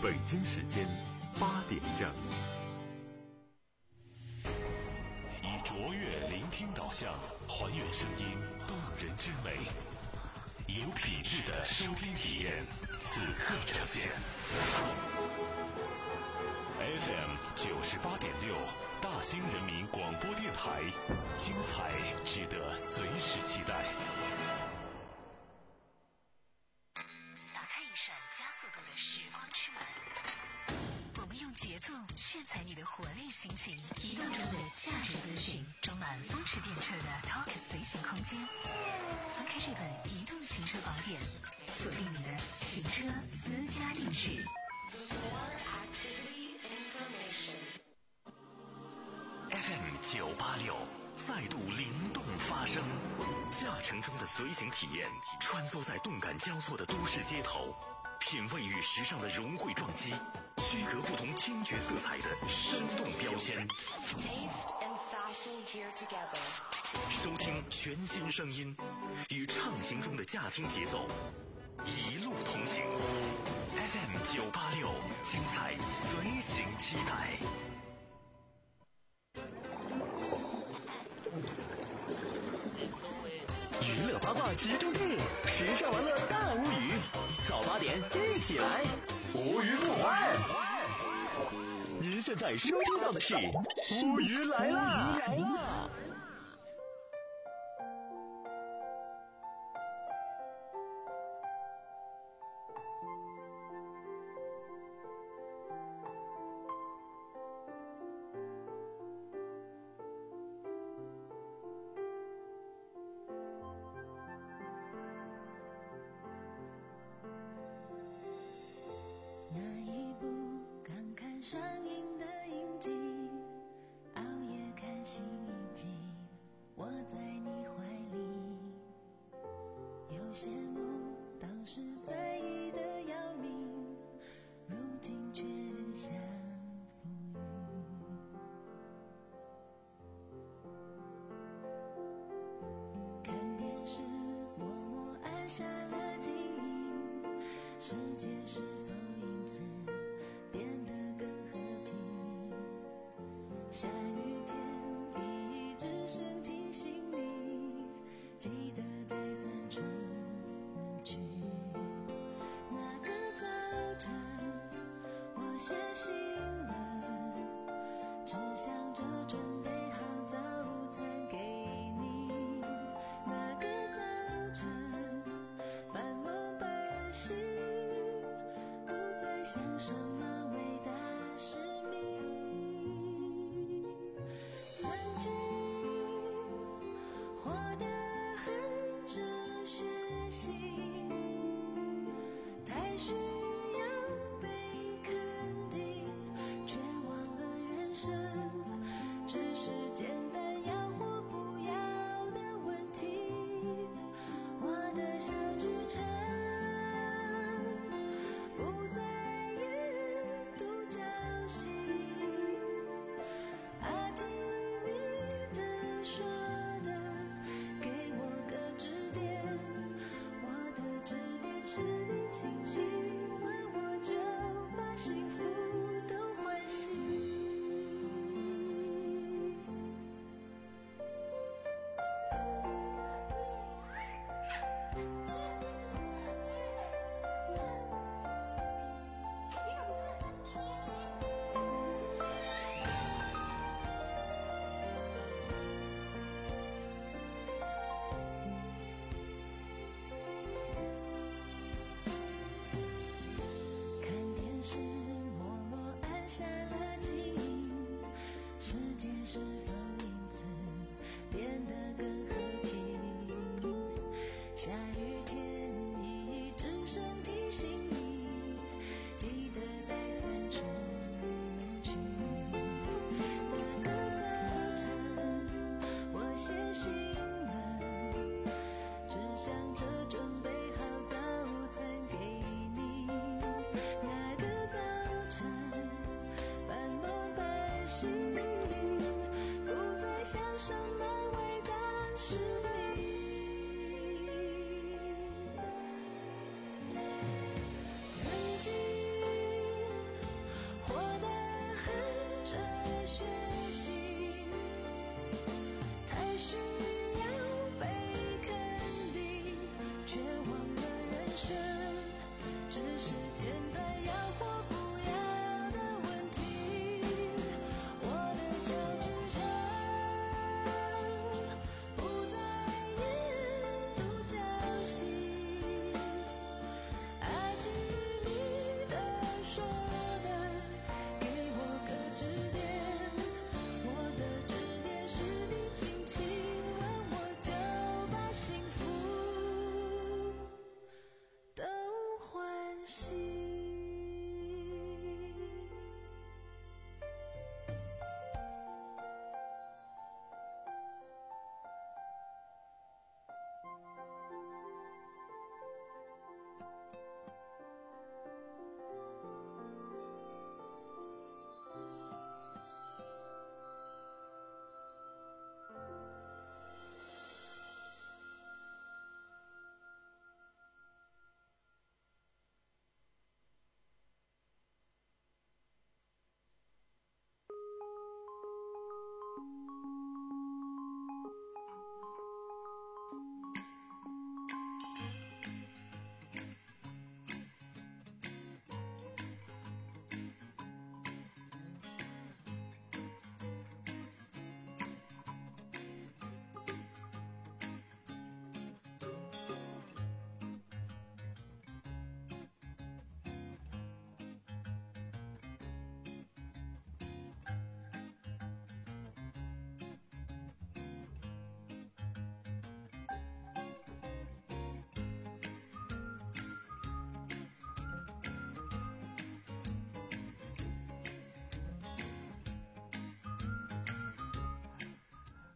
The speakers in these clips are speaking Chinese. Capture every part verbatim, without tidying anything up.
北京时间八点整。 以卓越聆听导向，还原声音动人之美，有品质的收听体验，此刻呈现。F M 九十八点六，大兴人民广播电台，精彩值得随时期待。 打开一扇加速度的时光之门，我们用节奏炫彩你的活力心情，移动中的驾驶资讯，装满风驰电掣的 Talk 随行空间。翻开这本移动行车宝典，锁定你的行车私家定制。 F M 九八六再度灵动发声，驾乘中的随行体验，穿梭在动感交错的都市街头，品味与时尚的融汇撞击，区隔不同听觉色彩的生动标签。收听全新声音，与畅行中的驾听节奏，一路同行。F M 九八六，精彩随行期待。 娱乐八卦集中地，时尚玩乐大无语。早八点一起来，无语不欢。您现在收听到的是无语来啦！来啦！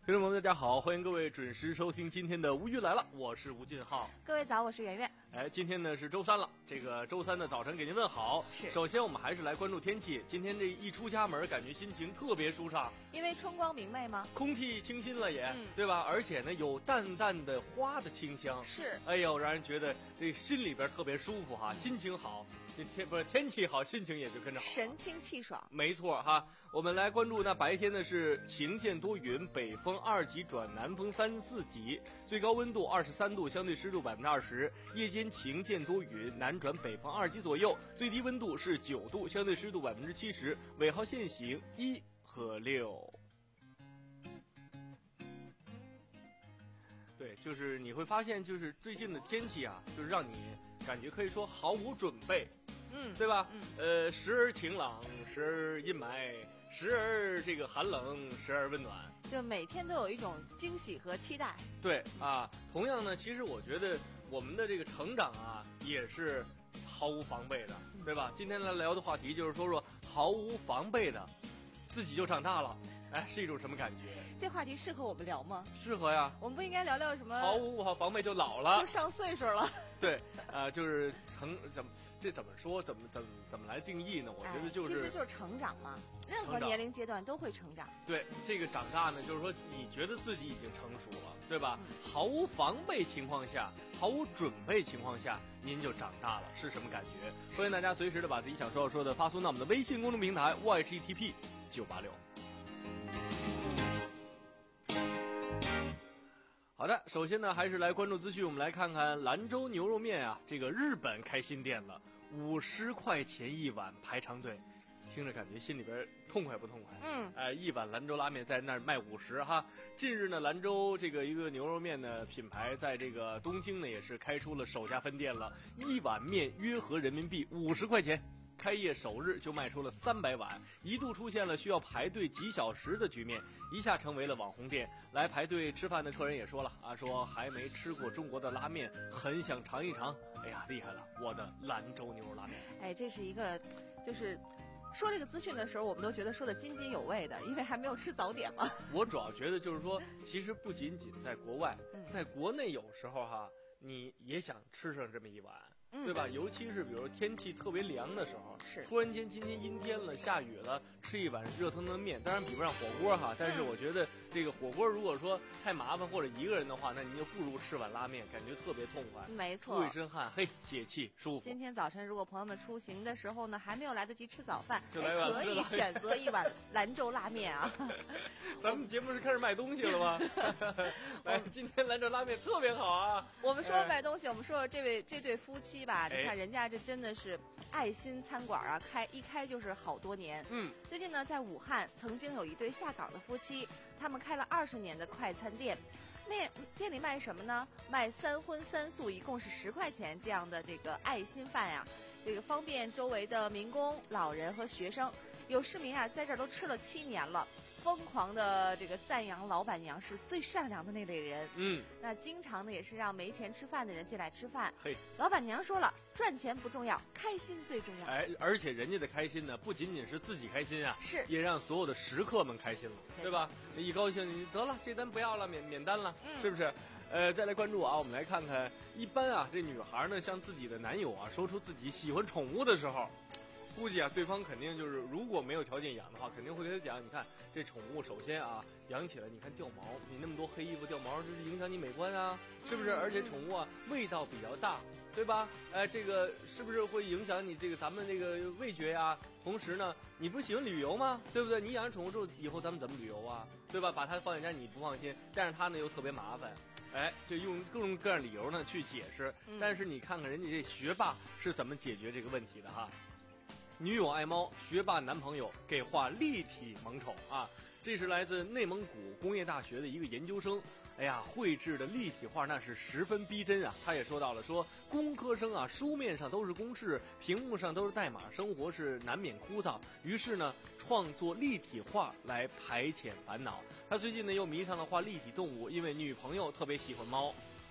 听众朋友们，大家好，欢迎各位准时收听今天的吴语来了，我是吴俊浩。 各位早，我是圆圆。 哎，今天呢是周三了，这个周三的早晨给您问好。 是， 首先我们还是来关注天气。今天这一出家门，感觉心情特别舒畅， 因为春光明媚吗？ 空气清新了也， 嗯、 对吧？而且呢，有淡淡的花的清香。 是， 哎呦，让人觉得这心里边特别舒服哈，心情好，这天不是天气好，心情也就跟着好， 神清气爽。 没错哈，我们来关注那白天呢是晴间多云，北风二级转南风三四级，最高温度二十三度，相对湿度百分之二十。夜间晴间多云，南转北风二级左右，最低温度是九度，相对湿度百分之七十。尾号限行一和六。对，就是你会发现，就是最近的天气啊，就是让你感觉可以说毫无准备， 嗯， 对吧？ 嗯， 呃，时而晴朗，时而阴霾，时而这个寒冷，时而温暖， 就每天都有一种惊喜和期待。 对啊，同样呢，其实我觉得我们的这个成长啊，也是毫无防备的，对吧？今天来聊的话题就是说说毫无防备的自己就长大了，哎，是一种什么感觉？ 这话题适合我们聊吗？ 适合呀。 我们不应该聊聊什么毫无防备就老了， 就上岁数了。 对，呃，就是成怎么这怎么说，怎么怎么怎么来定义呢？我觉得就是、 哎、其实就是成长嘛，任何年龄阶段都会成长。 对，这个长大呢，就是说你觉得自己已经成熟了，对吧？嗯、毫无防备情况下，毫无准备情况下，您就长大了，是什么感觉？欢迎大家随时的把自己想说要说的发送到我们的微信公众平台 Y G T P 九八六。好的，首先呢，还是来关注资讯。我们来看看兰州牛肉面啊，这个日本开新店了，五十块钱一碗排长队，听着感觉心里边痛快不痛快？ 嗯， 哎、呃，一碗兰州拉面在那儿卖五十哈。近日呢，兰州这个一个牛肉面的品牌在这个东京呢也是开出了首家分店了，一碗面约合人民币五十块钱。开业首日就卖出了三百碗，一度出现了需要排队几小时的局面，一下成为了网红店。来排队吃饭的客人也说了啊，说还没吃过中国的拉面，很想尝一尝。哎呀，厉害了，我的兰州牛肉拉面！ 哎，这是一个，就是说这个资讯的时候，我们都觉得说的津津有味的，因为还没有吃早点嘛。 我主要觉得就是说，其实不仅仅在国外，在国内有时候哈，你也想吃上这么一碗。对吧？尤其是比如天气特别凉的时候， 是突然间今天阴天了，下雨了，吃一碗热腾腾面，当然比不上火锅哈。但是我觉得这个火锅如果说太麻烦或者一个人的话，那你就不如吃碗拉面，感觉特别痛快。 没错， 出一身汗，嘿，解气舒服。 今天早晨如果朋友们出行的时候呢，还没有来得及吃早饭， 就来碗可以选择一碗兰州拉面啊。 咱们节目是开始卖东西了吗？来，今天兰州拉面特别好啊。 我们说卖东西，我们说说这位这对夫妻吧，你看人家这真的是爱心餐馆啊，开一开就是好多年。 嗯， 最近呢，在武汉曾经有一对下岗的夫妻，他们开了二十年的快餐店，面店里卖什么呢？卖三荤三素，一共是十块钱这样的这个爱心饭呀、啊，这个方便周围的民工、老人和学生。有市民啊，在这儿都吃了七年了。疯狂的这个赞扬老板娘是最善良的那类人， 嗯， 那经常呢也是让没钱吃饭的人进来吃饭。 嘿， 老板娘说了，赚钱不重要，开心最重要。 哎，而且人家的开心呢，不仅仅是自己开心啊， 是也让所有的食客们开心了，对吧？一高兴，你得了，这单不要了，免免单了， 嗯， 是不是？呃，再来关注啊，我们来看看，一般啊，这女孩呢向自己的男友啊说出自己喜欢宠物的时候。估计啊，对方肯定就是，如果没有条件养的话，肯定会跟他讲，你看这宠物，首先啊，养起来，你看掉毛，你那么多黑衣服掉毛，这是影响你美观啊，是不是？ 嗯、 而且宠物啊，味道比较大，对吧？哎，这个是不是会影响你这个咱们这个味觉呀？同时呢，你不是喜欢旅游吗？对不对？你养宠物之后，以后咱们怎么旅游啊？对吧？把它放在家你不放心，但是它呢又特别麻烦。哎，就用各种各样理由呢去解释，但是你看看人家这学霸是怎么解决这个问题的哈。女友爱猫，学霸男朋友给画立体萌宠啊！这是来自内蒙古工业大学的一个研究生，哎呀，绘制的立体画那是十分逼真啊！他也说到了，说工科生啊，书面上都是公式，屏幕上都是代码，生活是难免枯燥。于是呢，创作立体画来排遣烦恼。他最近呢又迷上了画立体动物，因为女朋友特别喜欢猫。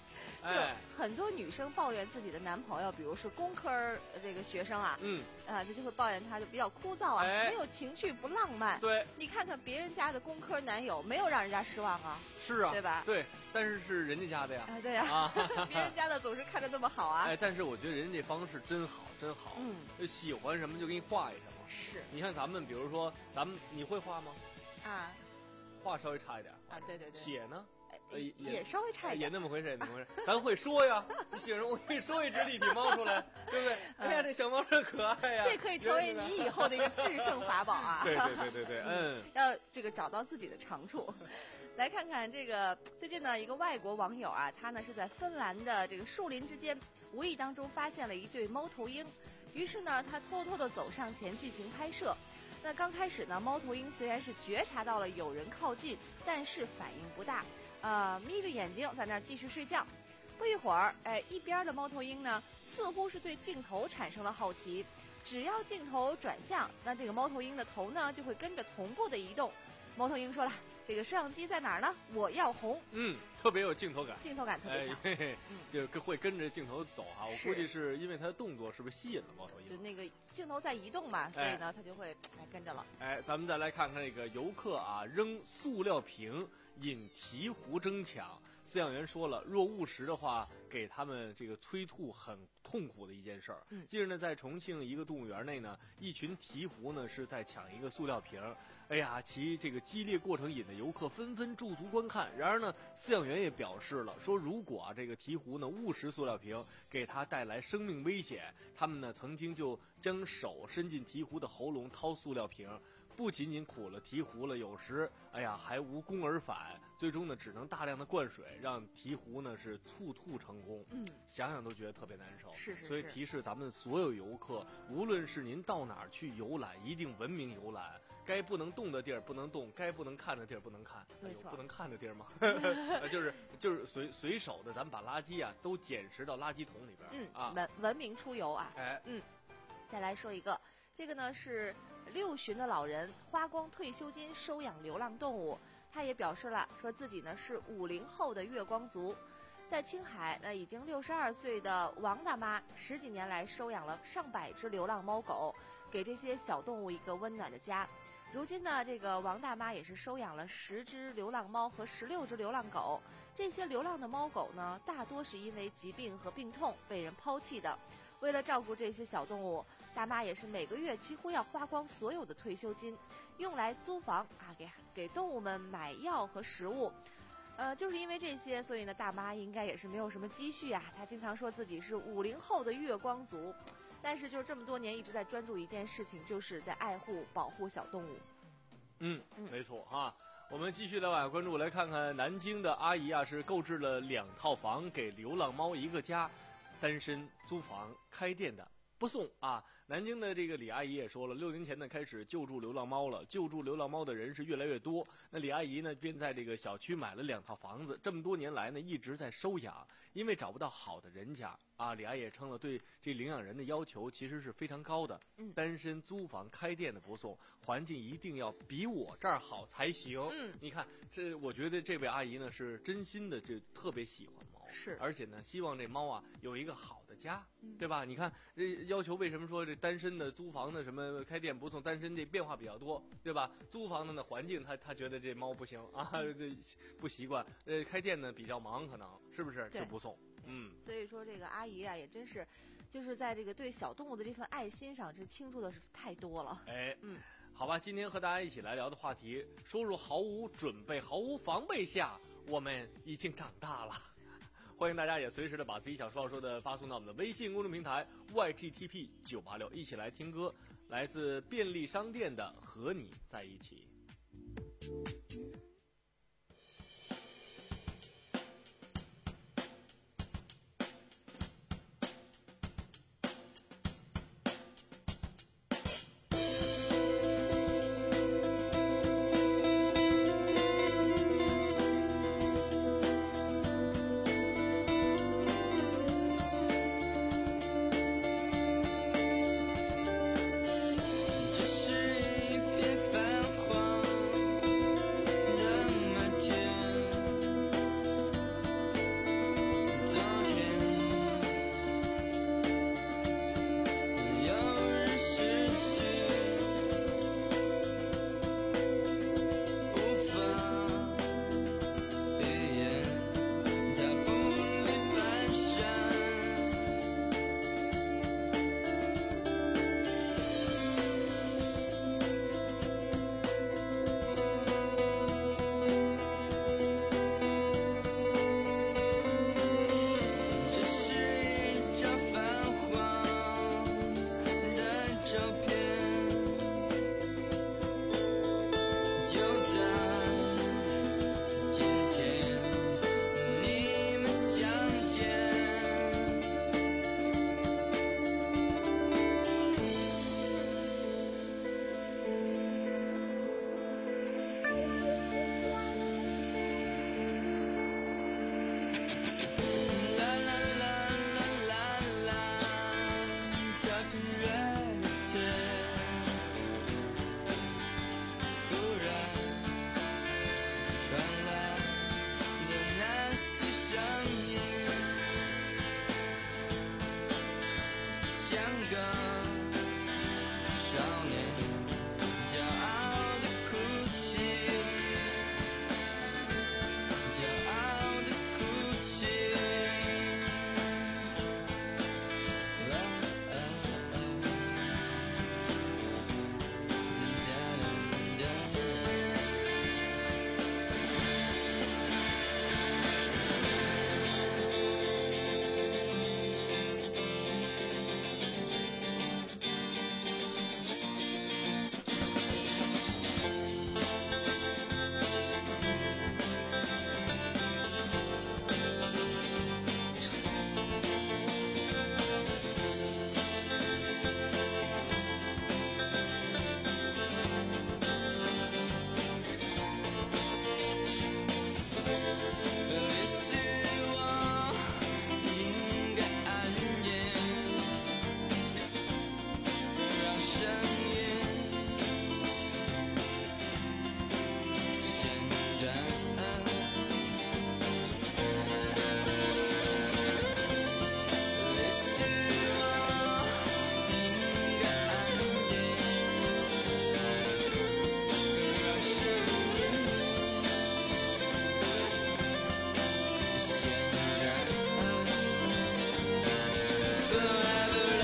哎， 很多女生抱怨自己的男朋友，比如是工科儿这个学生啊， 嗯， 啊，他就会抱怨他就比较枯燥啊， 哎没有情趣，不浪漫。 对， 你看看别人家的工科男友，没有让人家失望啊， 是啊， 对吧？ 对，但是是人家家的呀。 啊，对呀、 啊， 别人家的总是看着那么好啊。 哎，但是我觉得人家这方式真好，真好。 嗯， 就喜欢什么就给你画一什么。 是你看咱们，比如说咱们，你会画吗？ 啊画稍微差一点。 啊，对对对， 写呢？ 哎呃也也稍微差一点。 也那么回事，也那么回事。咱会说呀，你写上我给你说一只立体猫出来，对不对？哎呀，这小猫真可爱呀！ 这可以成为你以后的一个制胜法宝啊！ 对对对对对，嗯， 要这个找到自己的长处。来看看这个最近呢，一个外国网友啊，他呢是在芬兰的这个树林之间，无意当中发现了一对猫头鹰，于是呢，他偷偷的走上前进行拍摄。那刚开始呢，猫头鹰虽然是觉察到了有人靠近，但是反应不大，呃，眯着眼睛在那儿继续睡觉。不一会儿，哎，一边的猫头鹰呢，似乎是对镜头产生了好奇，只要镜头转向，那这个猫头鹰的头呢就会跟着同步的移动。猫头鹰说了：“这个摄像机在哪儿呢？我要红。” 嗯，特别有镜头感， 镜头感特别强， 哎、嘿嘿嗯就跟会跟着镜头走哈、啊。我是估计是因为它的动作是不是吸引了猫头鹰？ 就那个镜头在移动嘛，所以呢，它就会哎跟着了。 哎，咱们再来看看这个游客啊，扔塑料瓶引鹈鹕争抢。饲养员说了，若误食的话，给他们这个催吐很痛苦的一件事儿。 嗯近日呢，在重庆一个动物园内呢，一群鹈鹕呢是在抢一个塑料瓶。哎呀，其这个激烈过程引得游客纷纷驻足观看。然而呢，饲养员也表示了，说如果啊这个鹈鹕呢误食塑料瓶，给它带来生命危险，他们呢曾经就将手伸进鹈鹕的喉咙掏塑料瓶。不仅仅苦了鹈鹕了，有时哎呀还无功而返，最终呢只能大量的灌水，让鹈鹕呢是促吐成功。 嗯， 想想都觉得特别难受。 是是是。 所以提示咱们所有游客，无论是您到哪儿去游览，一定文明游览。该不能动的地儿不能动，该不能看的地儿不能看。 没错， 有不能看的地儿吗？就是就是随随手的，咱们把垃圾啊都捡拾到垃圾桶里边。 嗯啊， 文文明出游啊。 哎， 嗯，再来说一个，这个呢是六旬的老人花光退休金收养流浪动物，他也表示了，说自己呢是五零后的月光族。在青海，那已经六十二岁的王大妈十几年来收养了上百只流浪猫狗，给这些小动物一个温暖的家。如今呢，这个王大妈也是收养了十只流浪猫和十六只流浪狗。这些流浪的猫狗呢，大多是因为疾病和病痛被人抛弃的。为了照顾这些小动物，大妈也是每个月几乎要花光所有的退休金，用来租房啊，给给动物们买药和食物。呃，就是因为这些，所以呢，大妈应该也是没有什么积蓄啊。她经常说自己是五零后的月光族。但是就是这么多年一直在专注一件事情，就是在爱护保护小动物。 嗯，没错哈。我们继续来往下关注，来看看南京的阿姨啊，是购置了两套房给流浪猫一个家，单身租房开店的不送啊。南京的这个李阿姨也说了，六年前呢开始救助流浪猫了，救助流浪猫的人是越来越多。那李阿姨呢便在这个小区买了两套房子，这么多年来呢一直在收养，因为找不到好的人家啊。李阿姨也称了，对这领养人的要求其实是非常高的。 嗯， 单身租房开店的不送，环境一定要比我这儿好才行。 嗯， 你看这，我觉得这位阿姨呢是真心的，这特别喜欢猫， 是， 而且呢希望这猫啊有一个好的家， 嗯、 对吧？你看这要求，为什么说这单身的租房的什么开店不送？单身这变化比较多，对吧？租房的呢环境他他觉得这猫不行啊，这不习惯。呃，开店呢比较忙，可能是不是就不送？嗯， 所以说这个阿姨啊也真是，就是在这个对小动物的这份爱心上，这倾注的是太多了。 哎， 嗯， 好吧，今天和大家一起来聊的话题，说入毫无准备、毫无防备下，我们已经长大了。欢迎大家也随时的把自己想说说的发送到我们的微信公众平台 Y G T P 九八六，一起来听歌，来自便利商店的《和你在一起》。 这是一片泛黄照片，就在今天你们相见。啦啦啦啦啦啦，照片越来越忽然传来的那些声音，像个少年骄傲的哭泣，骄傲的哭泣。啦啊啊哒哒哒也许我应该安静，让声音显然。也许我应该安静，让声音显然。Forever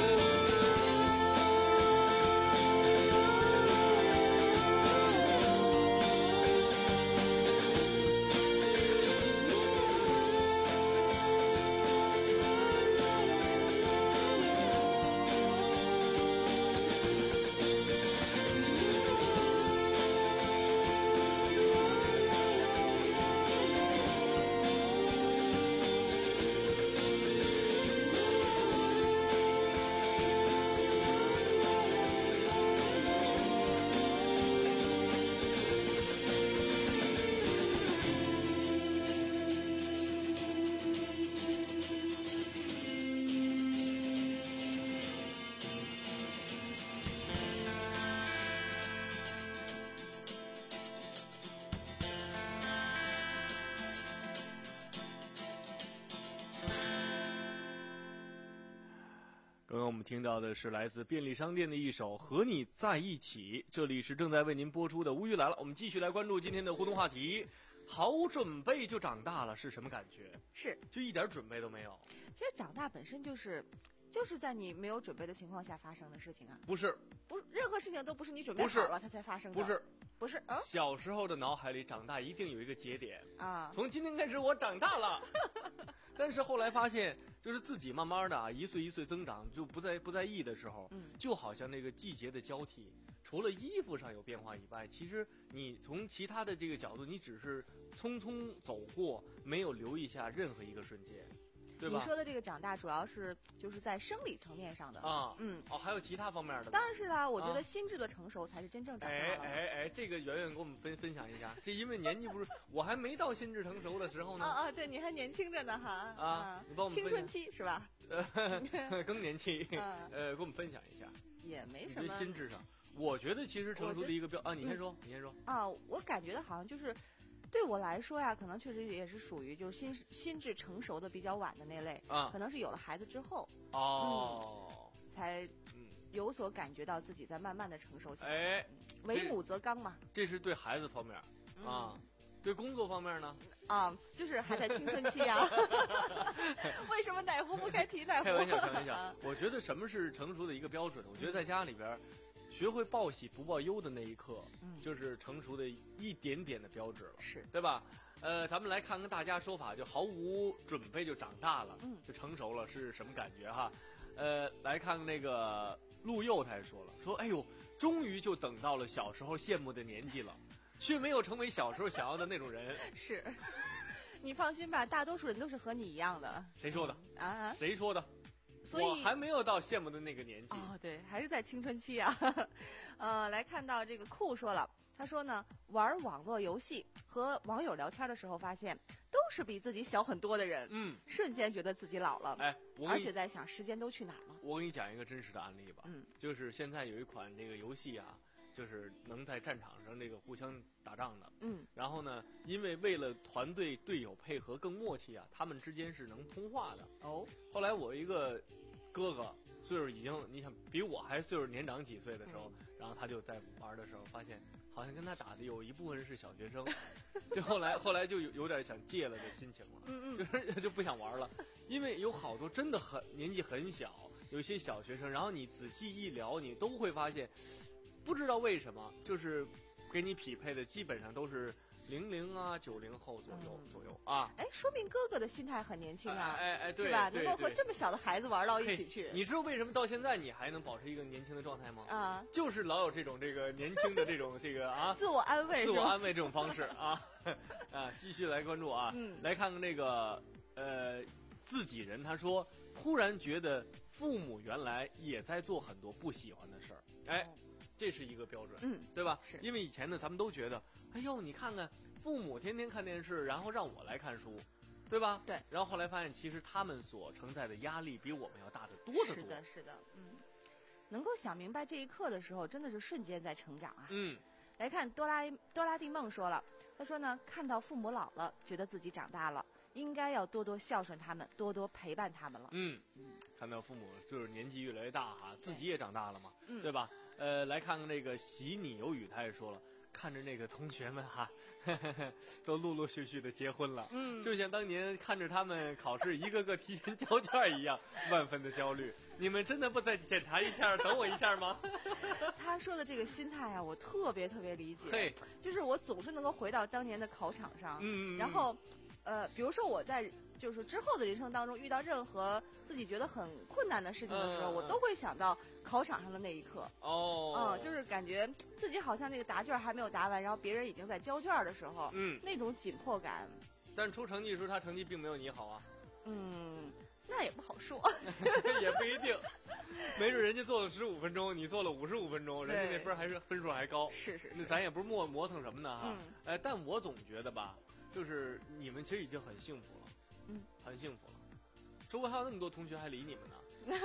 刚刚我们听到的是来自便利商店的一首《和你在一起》，这里是正在为您播出的《无语来了》，我们继续来关注今天的互动话题。好准备就长大了是什么感觉？ 是， 就一点准备都没有？ 其实长大本身就是就是在你没有准备的情况下发生的事情啊。 不是， 不，任何事情都不是你准备不是好了它才发生的。 不是， 不是，嗯小时候的脑海里长大一定有一个节点， 啊， 从今天开始我长大了。但是后来发现，就是自己慢慢的啊，一岁一岁增长，就不在不在意的时候， 嗯就好像那个季节的交替，除了衣服上有变化以外，其实你从其他的这个角度，你只是匆匆走过，没有留意下任何一个瞬间，对吧？ 你说的这个长大主要是就是在生理层面上的啊， 嗯， 哦，还有其他方面的吗？ 当然是啦，我觉啊得心智的成熟才是真正长大哎了。 哎哎，这个圆圆给我们分分享一下，这因为年纪不是，我还没到心智成熟的时候呢。 啊啊，对，你还年轻着呢哈。 啊你帮我们青春分享期是吧？ 呃，更年期， 嗯呃，给我们分享一下。 也没你觉得什么心智上，我觉得其实成熟的一个标啊，你先说，你先说。 啊，我感觉的好像就是对我来说呀，可能确实也是属于就是心心智成熟的比较晚的那类啊可能是有了孩子之后哦， 才嗯， 有所感觉到自己在慢慢的成熟起来。 哎， 为母则刚嘛。 这是对孩子方面啊，对工作方面呢？ 啊，就是还在青春期啊。为什么奶壶不该提奶壶？ 开玩笑，开玩笑啊。 我觉得什么是成熟的一个标准？我觉得在家里边，学会报喜不报忧的那一刻， 嗯就是成熟的一点点的标志了， 是对吧？呃，咱们来看看大家说法，就毫无准备就长大了， 嗯就成熟了，是什么感觉哈？呃，来看看那个陆佑他还说了，说哎呦，终于就等到了小时候羡慕的年纪了，却没有成为小时候想要的那种人。 是，你放心吧，大多数人都是和你一样的。 谁说的？ 啊？ 谁说的？ 所以我还没有到羡慕的那个年纪。 哦，对，还是在青春期啊。呃，来看到这个酷说了，他说呢，玩网络游戏和网友聊天的时候，发现都是比自己小很多的人， 嗯， 瞬间觉得自己老了， 哎，我而且在想时间都去哪儿了。 我给你讲一个真实的案例吧， 嗯， 就是现在有一款这个游戏啊，就是能在战场上这个互相打仗的， 嗯， 然后呢，因为为了团队队友配合更默契啊，他们之间是能通话的。 哦， 后来我一个哥哥岁数已经，你想比我还岁数年长几岁的时候， 嗯、 然后他就在玩的时候发现，好像跟他打的有一部分是小学生，就后来后来就有有点想戒了的心情了， 嗯嗯， 就是就不想玩了，因为有好多真的很年纪很小，有一些小学生，然后你仔细一聊，你都会发现，不知道为什么，就是给你匹配的基本上都是零零啊九零后左右、嗯、左右啊。 哎，说明哥哥的心态很年轻啊， 哎哎对， 是吧？ 对能够和这么小的孩子玩到一起去。 你知道为什么到现在你还能保持一个年轻的状态吗？ 啊， 就是老有这种这个年轻的这种这个啊， 自我安慰， 自我安慰这种方式啊啊，继续来关注啊， 嗯， 来看看这个呃自己人，他说突然觉得父母原来也在做很多不喜欢的事儿，哎。哦，这是一个标准， 嗯， 对吧？ 是因为以前呢，咱们都觉得，哎呦，你看看父母天天看电视，然后让我来看书，对吧？ 对。 然后后来发现，其实他们所承载的压力比我们要大得多得多。 是的，是的，嗯。能够想明白这一刻的时候，真的是瞬间在成长啊。 嗯。 来看哆啦哆啦 A 梦说了，他说呢，看到父母老了，觉得自己长大了，应该要多多孝顺他们，多多陪伴他们了。 嗯，看到父母就是年纪越来越大哈，自己也长大了嘛， 对, 对吧？呃，来看看这个喜你有雨，他也说了，看着那个同学们哈，呵呵呵都陆陆续续的结婚了， 嗯， 就像当年看着他们考试一个个提前交卷一样，万分的焦虑。你们真的不再检查一下，等我一下吗？ 他说的这个心态啊，我特别特别理解。 嘿， 就是我总是能够回到当年的考场上， 嗯， 然后。呃，比如说我在就是之后的人生当中遇到任何自己觉得很困难的事情的时候， 嗯、 我都会想到考场上的那一刻。 哦， 嗯，就是感觉自己好像那个答卷还没有答完，然后别人已经在交卷的时候， 嗯， 那种紧迫感。 但出成绩的时候，他成绩并没有你好啊。 嗯，那也不好说， 也不一定，没准人家做了十五分钟，你做了五十五分钟，人家那分还是分数还高。 是是是， 那咱也不是磨磨蹭什么呢哈。 嗯， 哎，但我总觉得吧，就是你们其实已经很幸福了， 嗯， 很幸福了。周围还有那么多同学还理你们呢。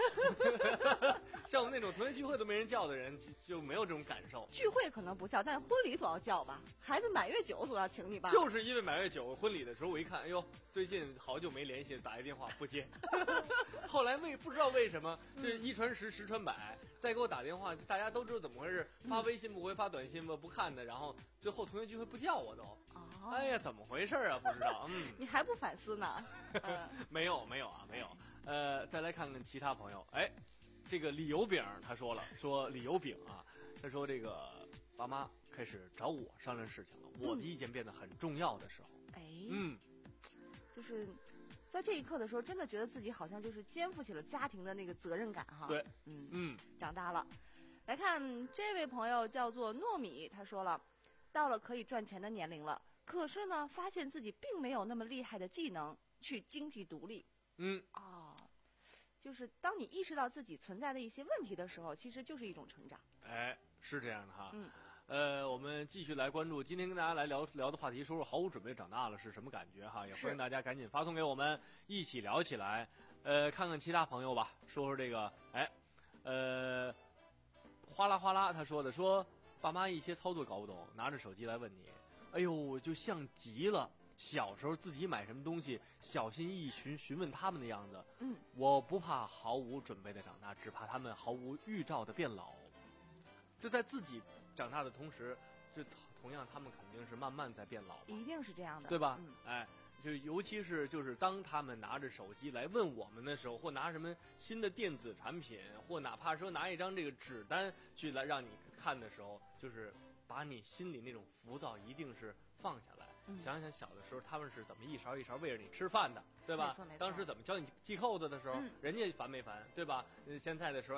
像我们那种同学聚会都没人叫的人，就没有这种感受。 聚会可能不叫，但是婚礼总要叫吧？孩子满月酒总要请你吧？ 就是因为满月酒婚礼的时候，我一看，哎呦，最近好久没联系，打一电话不接。后来为不知道为什么，这一传十，十传百，再给我打电话，大家都知道怎么回事，发微信不回，发短信不不看的，然后最后同学聚会不叫我都。 哦， 哎呀，怎么回事啊？不知道，嗯。 你还不反思呢？嗯、 没有，没有啊，没有。呃，再来看看其他朋友，哎。这个李油饼他说了，说李油饼啊，他说这个爸妈开始找我商量事情了，我的意见变得很重要的时候， 哎， 嗯， 就是在这一刻的时候，真的觉得自己好像就是肩负起了家庭的那个责任感哈。 对， 嗯嗯， 长大了。来看这位朋友叫做糯米，他说了，到了可以赚钱的年龄了，可是呢，发现自己并没有那么厉害的技能去经济独立。 嗯， 哦。就是当你意识到自己存在的一些问题的时候，其实就是一种成长。 哎，是这样的哈。 嗯， 呃，我们继续来关注今天跟大家来聊聊的话题，说说毫无准备长大了是什么感觉哈？也欢迎大家赶紧发送给我们，一起聊起来。呃，看看其他朋友吧，说说这个，哎，呃，哗啦哗啦，他说的说，爸妈一些操作搞不懂，拿着手机来问你，哎呦，就像极了。小时候自己买什么东西，小心翼翼询询问他们的样子。 嗯， 我不怕毫无准备的长大，只怕他们毫无预兆的变老。就在自己长大的同时，就同样他们肯定是慢慢在变老。 一定是这样的， 对吧？ 嗯、 哎，就尤其是就是当他们拿着手机来问我们的时候，或拿什么新的电子产品，或哪怕说拿一张这个纸单去来让你看的时候，就是把你心里那种浮躁一定是放下来。 嗯、 想想小的时候他们是怎么一勺一勺喂着你吃饭的，对吧？ 没错没错。 当时怎么教你系扣子的时候， 嗯、 人家烦没烦，对吧？现在的时候，哎，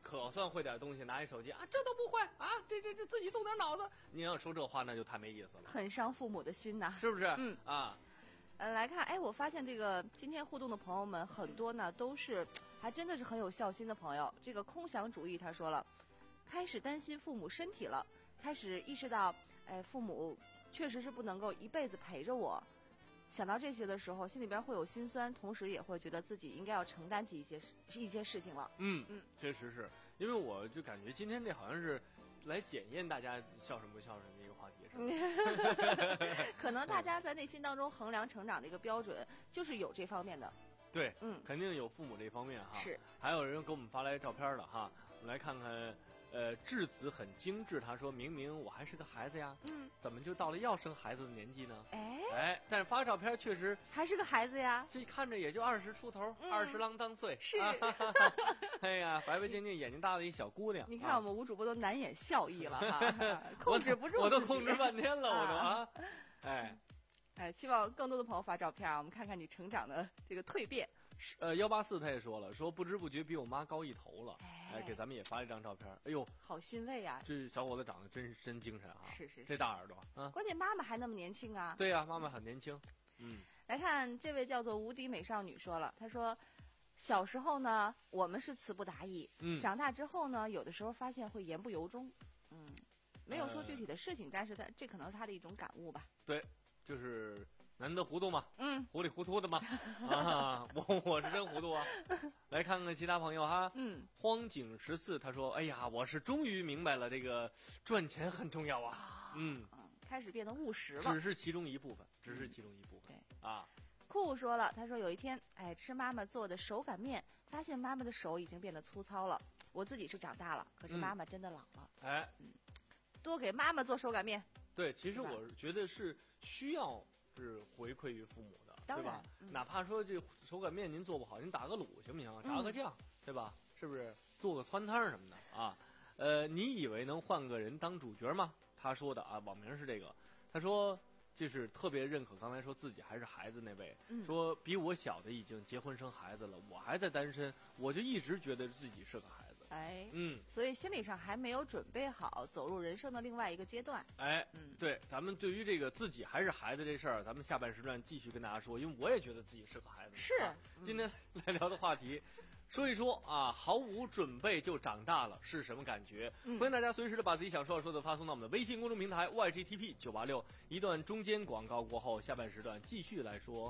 可算会点东西，拿一手机啊，这都不会啊，这这这自己动点脑子。你要说这话，那就太没意思了， 很伤父母的心呐、 是不是？ 嗯啊， 呃，来看，哎，我发现这个今天互动的朋友们很多呢，都是还真的是很有孝心的朋友。这个空想主义他说了，开始担心父母身体了，开始意识到，哎，父母确实是不能够一辈子陪着我。想到这些的时候，心里边会有心酸，同时也会觉得自己应该要承担起一些事一些事情了。 嗯嗯， 确实是因为我就感觉今天这好像是来检验大家孝顺不孝顺的一个话题，是吧？ 可能大家在内心当中衡量成长的一个标准，就是有这方面的。 对， 嗯， 肯定有父母这方面哈。 是， 还有人给我们发来照片了哈，我们来看看。呃，质子很精致，他说明明我还是个孩子呀， 嗯， 怎么就到了要生孩子的年纪呢？ 哎哎，但是发照片确实还是个孩子呀， 这看着也就二十出头，二十郎当岁。 是， 哎呀，白白净净、眼睛大的一小姑娘。 你看我们吴主播都难掩笑意了哈，控制不住我，我都控制半天了，我都啊，哎， 哎，希望更多的朋友发照片啊，我们看看你成长的这个蜕变。 呃，幺八四他也说了，说不知不觉比我妈高一头了， 哎， 哎给咱们也发了一张照片。哎呦， 好欣慰啊！ 这小伙子长得真真精神啊！ 是是是， 这大耳朵啊！ 关键妈妈还那么年轻啊！ 对呀、啊，妈妈很年轻。嗯， 来看这位叫做无敌美少女说了，她说，小时候呢，我们是词不达意， 嗯， 长大之后呢，有的时候发现会言不由衷，嗯，没有说具体的事情，呃、但是他这可能是他的一种感悟吧。 对，就是难得糊涂嘛， 嗯， 糊里糊涂的嘛，啊，我我是真糊涂啊。来看看其他朋友哈， 嗯， 荒井十四他说，哎呀，我是终于明白了这个赚钱很重要啊，嗯。 开始变得务实了， 只是其中一部分，只是其中一部分。 对啊， 酷说了，他说有一天，哎，吃妈妈做的手擀面，发现妈妈的手已经变得粗糙了。我自己是长大了，可是妈妈真的老了。 嗯、哎， 嗯，多给妈妈做手擀面。 对，其实我觉得是需要是回馈于父母的， 对吧？ 嗯、 哪怕说这手擀面您做不好，您打个卤行不行？炸个酱，嗯、对吧？是不是做个川汤什么的啊？呃，你以为能换个人当主角吗？他说的啊，网名是这个。他说，就是特别认可刚才说自己还是孩子那位， 嗯、 说比我小的已经结婚生孩子了，我还在单身，我就一直觉得自己是个孩子。 哎， 嗯， 所以心理上还没有准备好走入人生的另外一个阶段。 哎， 嗯， 对，咱们对于这个自己还是孩子这事儿，咱们下半时段继续跟大家说，因为我也觉得自己是个孩子。 是， 啊、今天来聊的话题。说一说啊，毫无准备就长大了是什么感觉？ 嗯、 欢迎大家随时的把自己想说的说的发送到我们的微信公众平台 Y G T P 九八六。一段中间广告过后，下半时段继续来说。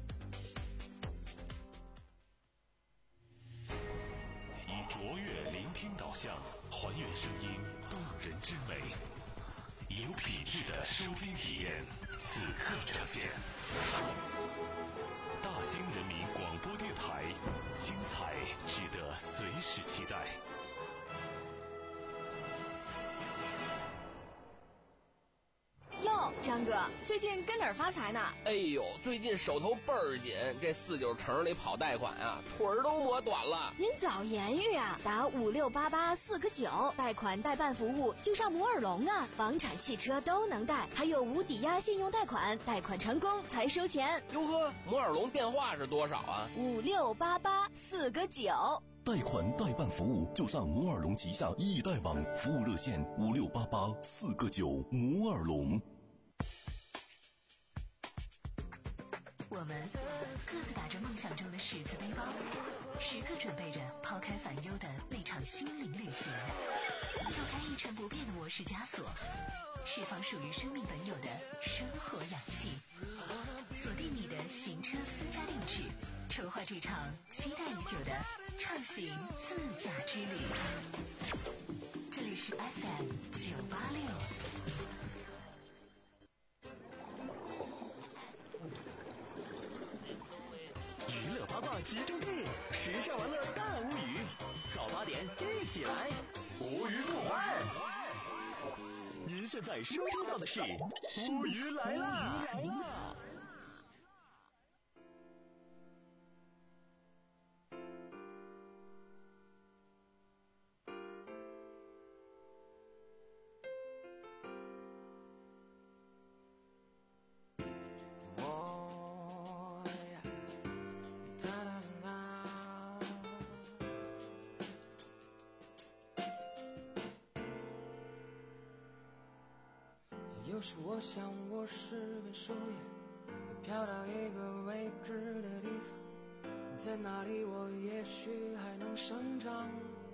以卓越聆听导向，还原声音动人之美，有品质的收听体验，此刻呈现。大兴人民广播电台，精彩值得随时期待。 哟，张哥，最近跟哪儿发财呢？ 哎呦，最近手头倍儿紧，这四九城里跑贷款啊，腿儿都磨短了。 您早言语啊，打五六八八四个九，贷款代办服务就上摩尔龙啊，房产、汽车都能贷，还有无抵押信用贷款，贷款成功才收钱。 哟呵，摩尔龙电话是多少啊？ 五六八八四个九。 贷款代办服务就上摩尔龙旗下易贷网，服务热线五六八八四个九。摩尔龙。 我们各自打着梦想中的十字背包，时刻准备着抛开烦忧的那场心灵旅行，撬开一成不变的模式枷锁，释放属于生命本有的生活氧气，锁定你的行车私家定制，筹划这场期待已久的畅行自驾之旅。这里是 F M 九八六。 娱乐八卦集中地，时尚玩乐大无语，早八点一起来，无语不欢。您现在收听到的是无语来啦！ 有时我想我是片树叶，飘到一个未知的地方，在那里我也许还能生长。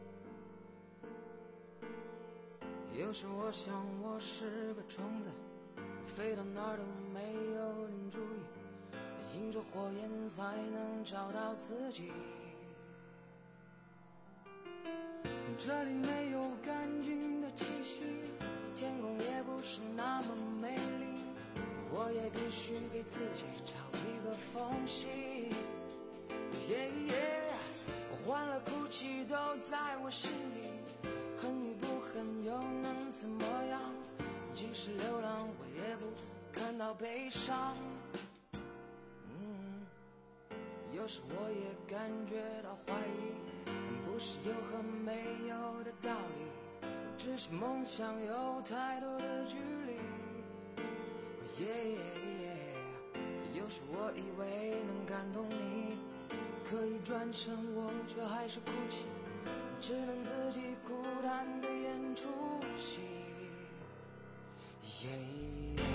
有时我想我是个虫子，飞到哪儿都没有人注意，迎着火焰才能找到自己。这里没有干净的气息，天空也不是那么美丽，我也必须给自己找一个缝隙。耶耶，欢乐哭泣都在我心里，恨与不恨又能怎么样？即使流浪，我也不感到悲伤。嗯，有时我也感觉到怀疑，不是有和没有的道理，只是梦想有太多的距离。耶耶耶，有时我以为能感动你，可以转身，我却还是哭泣，只能自己孤单的演出戏。耶耶。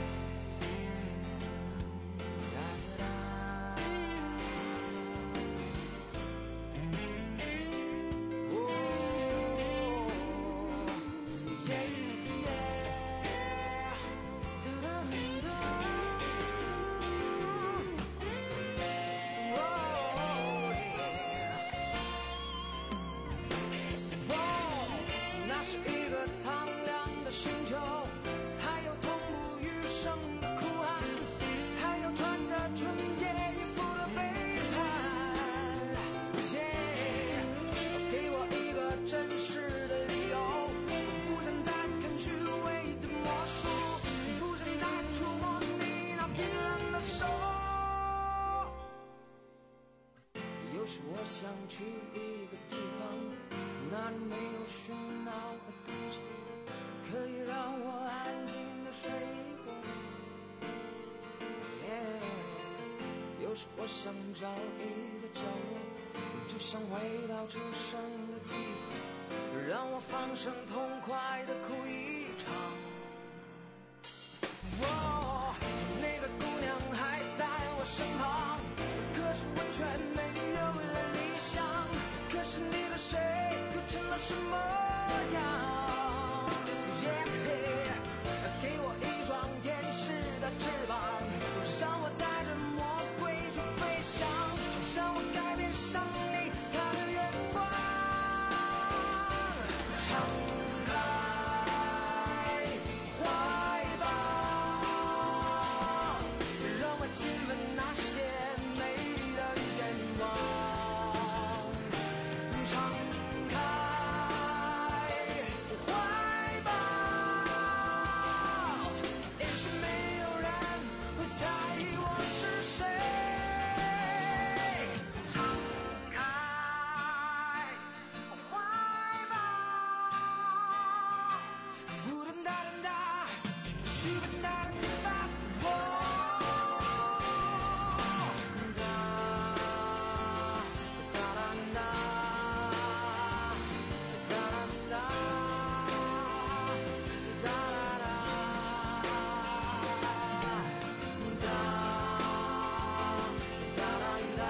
我想去一个地方，那里没有喧闹和妒忌，可以让我安静的睡一会儿。Yeah, 有时我想找一个角落，就像回到出生的地方，让我放声痛快的哭一场。哦，那个姑娘还在我身旁，可是完全没有了理想，可是你的谁又成了什么样？ Yeah, 给我一双天使的翅膀，让我带着魔鬼去飞翔，让我改变上帝他的眼光。敞开怀抱，让我亲吻那些美丽的愿望。敞开怀抱，也许没有人会在意我是谁。敞开怀抱，呼噔哒噔哒，咻噔哒噔哒，哦，哒哒哒哒，哒哒哒，哒啦啦，哒哒哒哒，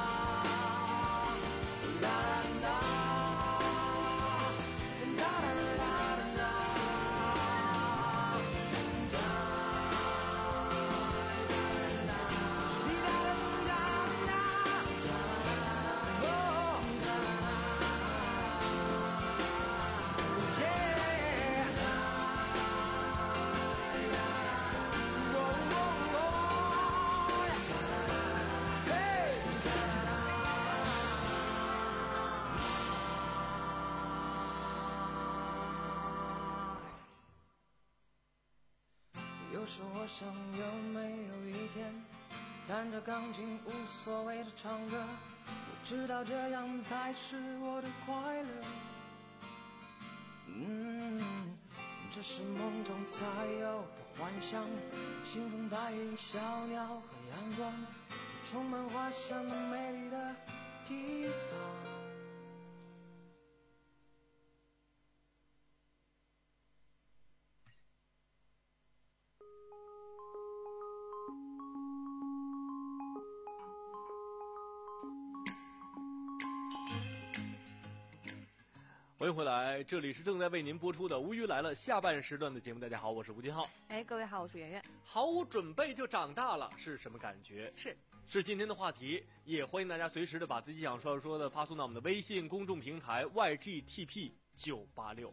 哒啦啦，哒啦啦啦。有时我想，有没有一天，弹着钢琴无所谓的唱歌，我知道这样才是我的快乐。嗯，这是梦中才有的幻想，清风白云小鸟和阳光，充满花香的美丽的地方。 欢迎回来，这里是正在为您播出的《无语来了》下半时段的节目。大家好，我是吴金浩。 哎，各位好，我是圆圆。 毫无准备就长大了是什么感觉？ 是是今天的话题，也欢迎大家随时的把自己想说的说的发送到我们的微信公众平台 Y G T P 九八六。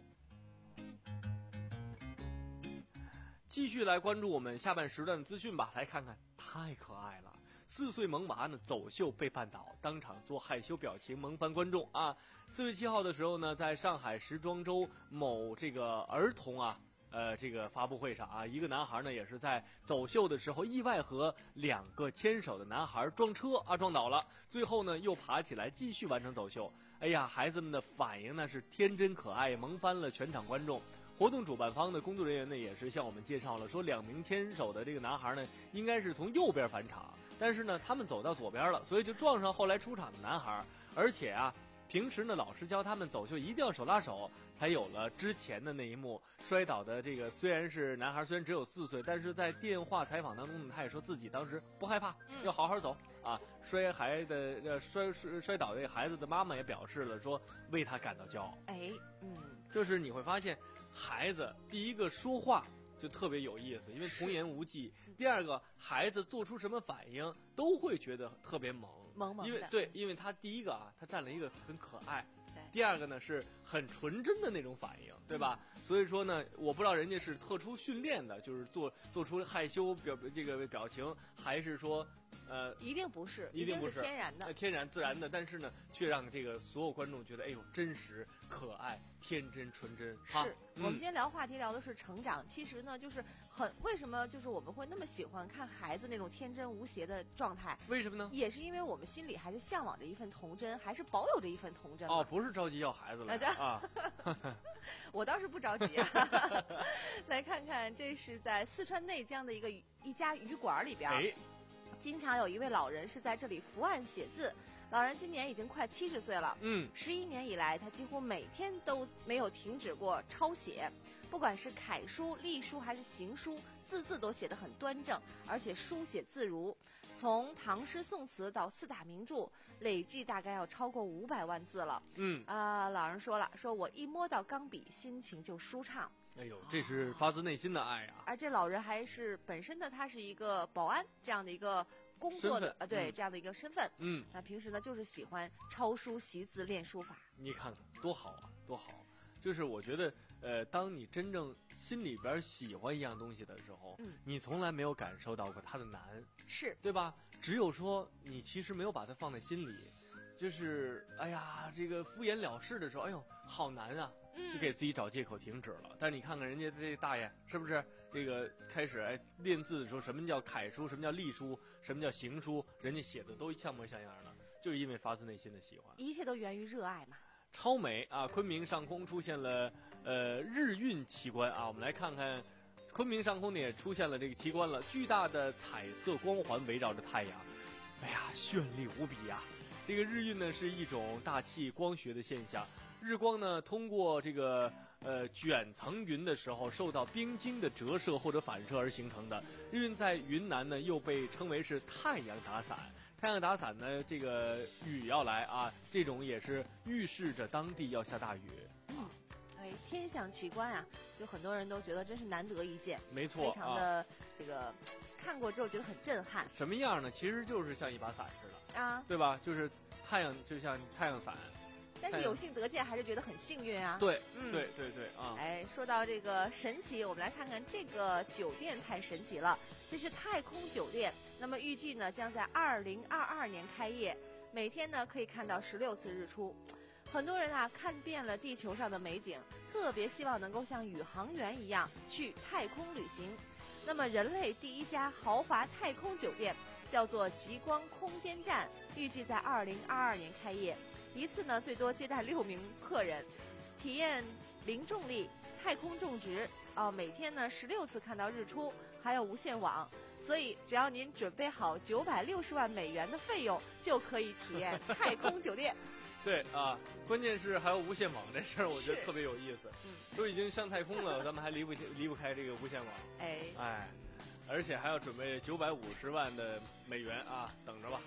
继续来关注我们下半时段的资讯吧，来看看，太可爱了。四岁萌娃呢走秀被绊倒，当场做害羞表情萌翻观众啊！四月七号的时候呢，在上海时装周某这个儿童啊，呃，这个发布会上啊，一个男孩呢也是在走秀的时候意外和两个牵手的男孩撞车啊，撞倒了，最后呢又爬起来继续完成走秀。哎呀，孩子们的反应呢是天真可爱，萌翻了全场观众。活动主办方的工作人员呢也是向我们介绍了，说两名牵手的这个男孩呢应该是从右边返场。但是呢，他们走到左边了，所以就撞上后来出场的男孩。而且啊，平时呢，老师教他们走秀一定要手拉手，才有了之前的那一幕摔倒的这个。虽然是男孩，虽然只有四岁，但是在电话采访当中呢，他也说自己当时不害怕，要好好走啊。摔孩子呃摔摔摔倒这孩子的妈妈也表示了，说为他感到骄傲。 哎，嗯， 就是你会发现，孩子第一个说话就特别有意思，因为童言无忌。第二个，孩子做出什么反应都会觉得特别萌， 萌萌的。 因为对，因为他第一个啊，他占了一个很可爱。第二个呢是很纯真的那种反应，对吧？嗯、所以说呢，我不知道人家是特殊训练的，就是做做出害羞表这个表情，还是说，呃， 一定不是， 一定不是天然的， 天然自然的。但是呢，却让这个所有观众觉得，哎呦，真实、可爱、天真、纯真。 是、嗯、我们今天聊话题聊的是成长，其实呢，就是很为什么就是我们会那么喜欢看孩子那种天真无邪的状态？ 为什么呢？ 也是因为我们心里还是向往着一份童真，还是保有着一份童真。 哦，不是着急要孩子了啊！ 我倒是不着急啊。来看看，这是在四川内江的一个一家鱼馆里边， 哎， 经常有一位老人是在这里伏案写字。老人今年已经快七十岁了， 嗯， 十一年以来，他几乎每天都没有停止过抄写，不管是楷书、隶书还是行书，字字都写得很端正，而且书写自如。从唐诗宋词到四大名著，累计大概要超过五百万字了。 嗯啊、呃，老人说了，说我一摸到钢笔，心情就舒畅。 哎呦，这是发自内心的爱啊！ 而这老人还是本身呢，他是一个保安这样的一个工作的啊，对、 嗯、 这样的一个身份。 嗯， 那平时呢就是喜欢抄书习字练书法。 你看看多好啊，多好！就是我觉得，呃，当你真正心里边喜欢一样东西的时候， 嗯， 你从来没有感受到过它的难， 是对吧？只有说你其实没有把它放在心里，就是哎呀，这个敷衍了事的时候，哎呦，好难啊！就给自己找借口停止了。但是你看看人家这大爷是不是这个开始哎练字的时候，什么叫楷书，什么叫隶书，什么叫行书，人家写的都像模像样的，就是因为发自内心的喜欢。 一切都源于热爱嘛。 超美啊！昆明上空出现了呃日晕奇观啊，我们来看看，昆明上空呢也出现了这个奇观了，巨大的彩色光环围绕着太阳，哎呀，绚丽无比啊！这个日晕呢是一种大气光学的现象。日光呢，通过这个呃卷层云的时候，受到冰晶的折射或者反射而形成的。日晕在云南呢，又被称为是太阳打伞。太阳打伞呢，这个雨要来啊，这种也是预示着当地要下大雨。 嗯，哎，天象奇观啊，就很多人都觉得真是难得一见。 没错， 非常的、啊、这个看过之后觉得很震撼。 什么样呢？其实就是像一把伞似的啊， 对吧？就是太阳，就像太阳伞。 但是有幸得见，还是觉得很幸运啊。 对， 嗯， 对对对啊！ 哎，说到这个神奇，我们来看看这个酒店太神奇了。这是太空酒店，那么预计呢将在二零二二年开业，每天呢可以看到十六次日出。很多人啊看遍了地球上的美景，特别希望能够像宇航员一样去太空旅行。那么人类第一家豪华太空酒店叫做极光空间站，预计在二零二二年开业。一次呢，最多接待六名客人，体验零重力、太空种植哦、呃，每天呢十六次看到日出，还有无线网，所以只要您准备好九百六十万美元的费用，就可以体验太空酒店。 对啊，关键是还有无线网这事儿，我觉得特别有意思。 嗯， 都已经上太空了，咱们还离不离不开这个无线网。 哎哎，而且还要准备九百五十万的美元啊，等着吧。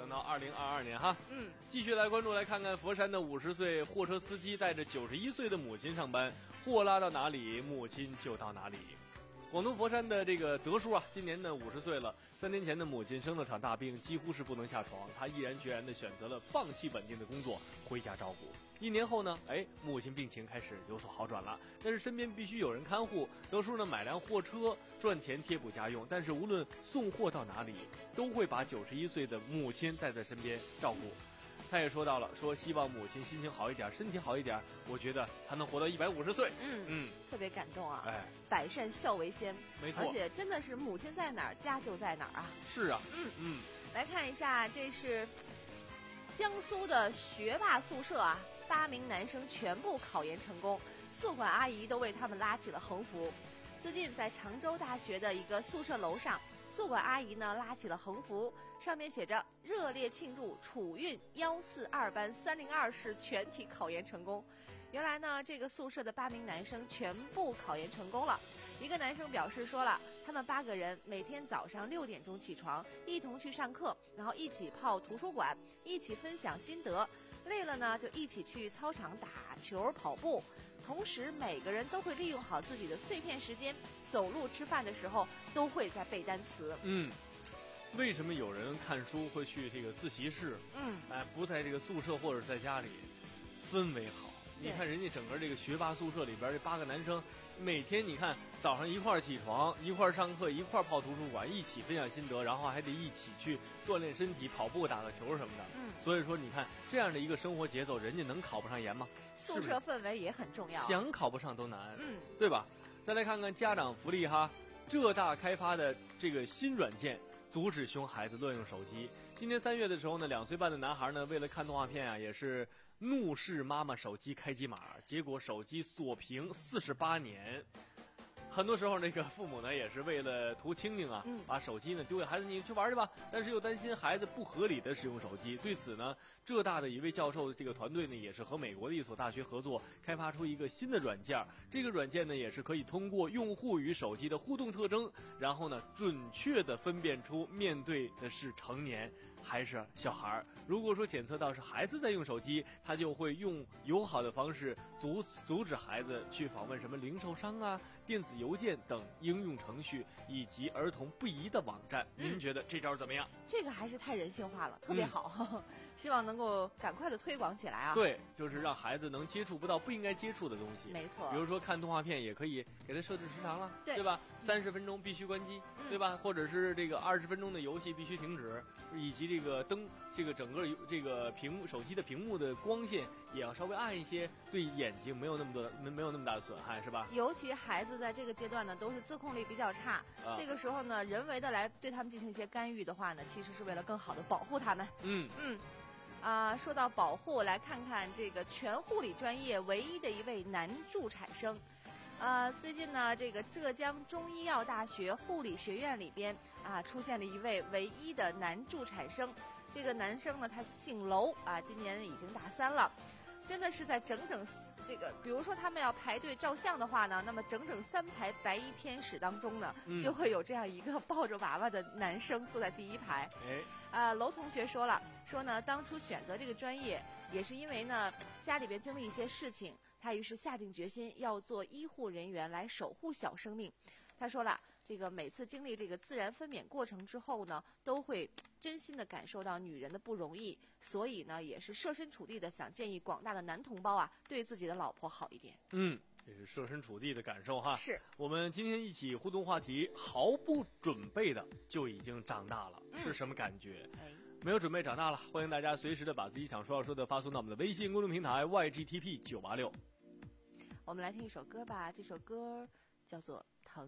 等到二零二二年哈。 嗯， 继续来关注，来看看佛山的五十岁货车司机带着九十一岁的母亲上班，货拉到哪里，母亲就到哪里。广东佛山的这个德叔啊，今年呢五十岁了。三年前的母亲生了场大病，几乎是不能下床，他毅然决然地选择了放弃稳定的工作，回家照顾。一年后呢，哎，母亲病情开始有所好转了，但是身边必须有人看护。德叔呢买辆货车赚钱贴补家用，但是无论送货到哪里，都会把九十一岁的母亲带在身边照顾。他也说到了，说希望母亲心情好一点，身体好一点。我觉得他能活到一百五十岁， 嗯嗯， 特别感动啊！ 哎， 百善孝为先， 没错， 而且真的是母亲在哪儿，家就在哪儿啊！ 是啊， 嗯嗯， 来看一下，这是江苏的学霸宿舍啊，八名男生全部考研成功，宿管阿姨都为他们拉起了横幅。最近在常州大学的一个宿舍楼上，宿管阿姨呢拉起了横幅，上面写着热烈庆祝楚运幺四二班三零二室全体考研成功。原来呢，这个宿舍的八名男生全部考研成功了。一个男生表示说了，他们八个人每天早上六点钟起床，一同去上课，然后一起泡图书馆，一起分享心得，累了呢就一起去操场打球跑步。同时每个人都会利用好自己的碎片时间，走路吃饭的时候都会在背单词。 嗯，为什么有人看书会去这个自习室？ 嗯， 哎，不在这个宿舍或者在家里，氛围好。你看人家整个这个学霸宿舍里边这八个男生，每天你看早上一块儿起床，一块儿上课，一块儿泡图书馆，一起分享心得，然后还得一起去锻炼身体，跑步、打个球什么的。 嗯， 所以说你看这样的一个生活节奏，人家能考不上研吗？ 宿舍氛围也很重要， 想考不上都难， 嗯， 对吧？再来看看家长福利哈，浙大开发的这个新软件，阻止熊孩子乱用手机。今年三月的时候呢，两岁半的男孩呢，为了看动画片啊，也是怒视妈妈手机开机码，结果手机锁屏四十八年。很多时候，那个父母呢，也是为了图清静啊， 嗯、 把手机呢丢给孩子，你去玩去吧。但是又担心孩子不合理的使用手机。对此呢，浙大的一位教授的这个团队呢，也是和美国的一所大学合作，开发出一个新的软件。这个软件呢，也是可以通过用户与手机的互动特征，然后呢，准确的分辨出面对的是成年还是小孩。如果说检测到是孩子在用手机，他就会用友好的方式阻阻止孩子去访问什么零售商啊、电子邮件等应用程序以及儿童不宜的网站。 嗯、 您觉得这招怎么样？ 这个还是太人性化了，特别好，嗯、希望能够赶快的推广起来啊！ 对，就是让孩子能接触不到不应该接触的东西。 没错， 比如说看动画片也可以给他设置时长了， 对, 对吧？三十分钟必须关机， 嗯、 对吧？或者是这个二十分钟的游戏必须停止，以及这个灯这个整个这个屏幕手机的屏幕的光线也要稍微暗一些，对眼睛没有那么多没没有那么大的损害，是吧？ 尤其孩子在这个阶段呢，都是自控力比较差，啊、这个时候呢，人为的来对他们进行一些干预的话呢，其实是为了更好的保护他们。 嗯嗯。啊、呃，说到保护，来看看这个全护理专业唯一的一位男助产生。呃，最近呢，这个浙江中医药大学护理学院里边啊，出现了一位唯一的男助产生。这个男生呢，他姓楼啊，今年已经大三了，真的是在整整这个，比如说他们要排队照相的话呢，那么整整三排白衣天使当中呢， 嗯、 就会有这样一个抱着娃娃的男生坐在第一排。 哎， 啊，楼同学说了，说呢，当初选择这个专业，也是因为呢，家里边经历一些事情，他于是下定决心要做医护人员来守护小生命。他说了，这个每次经历这个自然分娩过程之后呢，都会真心的感受到女人的不容易，所以呢，也是设身处地的想建议广大的男同胞啊，对自己的老婆好一点。 嗯，也是设身处地的感受哈。 是我们今天一起互动话题，毫不准备的就已经长大了， 嗯、 是什么感觉？ 哎， 没有准备长大了，欢迎大家随时的把自己想说要说的发送到我们的微信公众平台 Y G T P 九八六。 我们来听一首歌吧，这首歌叫做《疼》。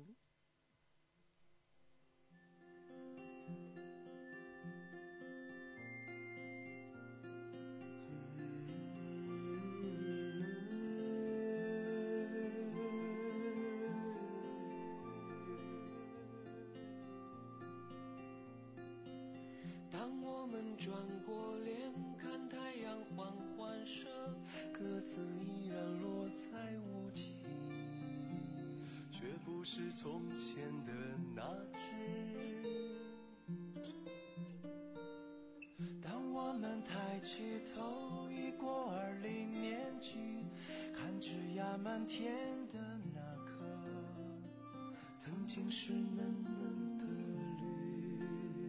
当我们转过脸看太阳缓缓升，鸽子依然落在无际，却不是从前的那只。当们抬起头，已过二零年级，看枝桠满天的那颗，曾经是嫩嫩的绿。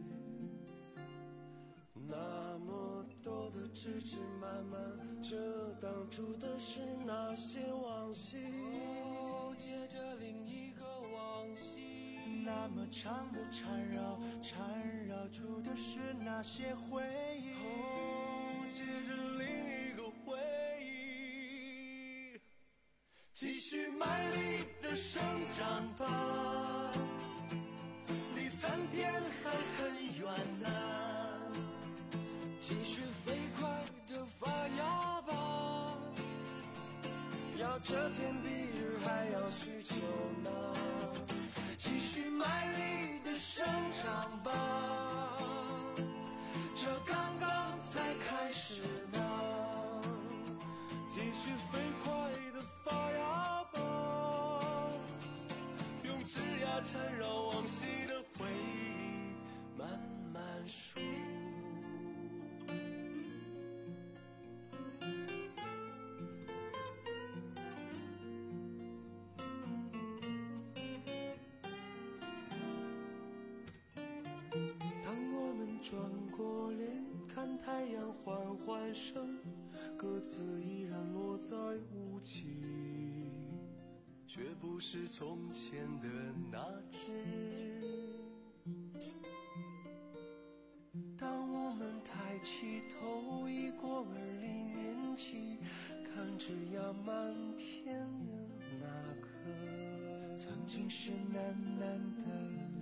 那么多的枝枝蔓蔓，这挡住的是那些往昔，哦，接着另一个往昔。那么长的缠绕，缠绕住的是那些回忆，哦，接着另一个回忆。继续卖力的生长吧，离参天还很远呢，继续飞快的发芽吧，要这天比日还要许久呢。继续卖力的生长吧，这刚刚才开始呢。继续飞快的发芽吧，用枝桠缠绕往昔的回忆，慢慢数。转过脸看太阳缓缓升，鸽子依然落在雾气，却不是从前的那只。当我们抬起头，已过二零年级，看枝桠满天的那颗，曾经是喃喃的